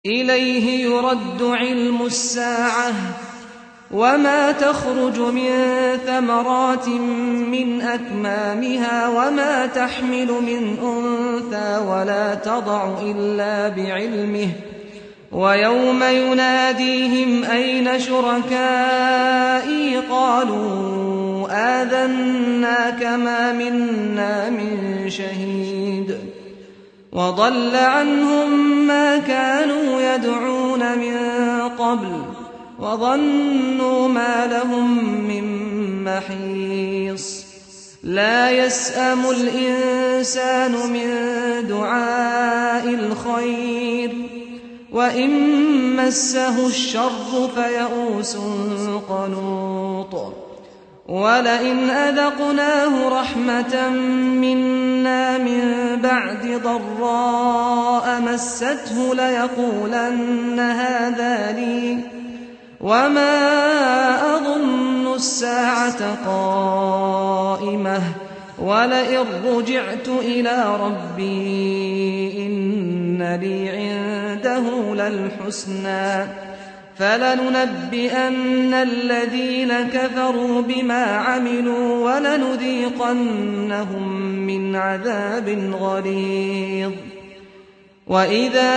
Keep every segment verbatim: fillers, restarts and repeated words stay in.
إليه يرد علم الساعة وما تخرج من ثمرات من أكمامها وما تحمل من أنثى ولا تضع إلا بعلمه ويوم يناديهم أين شركائي قالوا آذناك ما منا من شهيد وضل عنهم ما كانوا يدعون من قبل وظنوا ما لهم من محيص لا يسأم الإنسان من دعاء الخير وإن مسه الشر فيئوس قنوط ولئن أذقناه رحمة منا من بعد ضراء مسته ليقولن هذا لي وما أظن الساعة قائمة ولئن رجعت إلى ربي إن لي عنده للحسنى فلننبئن الذين كفروا بما عملوا ولنذيقنهم من عذاب غليظ وإذا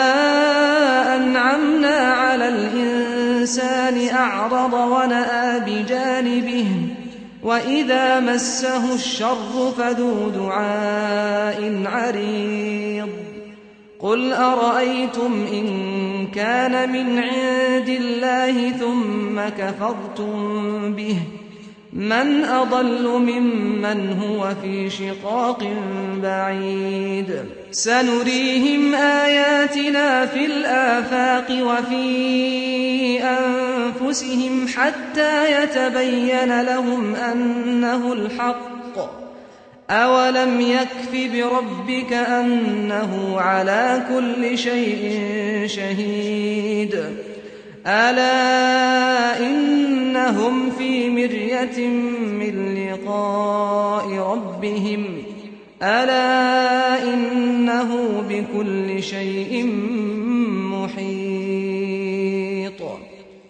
أنعمنا على الإنسان أعرض ونأى بجانبه وإذا مسه الشر فذو دعاء عريض قل أرأيتم إن كان من عند الله ثم كفرتم به من أضل ممن هو في شقاق بعيد سنريهم آياتنا في الآفاق وفي أنفسهم حتى يتبين لهم أنه الحق أولم يكف بربك أنه على كل شيء شهيد ألا إنهم في مرية من لقاء ربهم ألا إنه بكل شيء محيط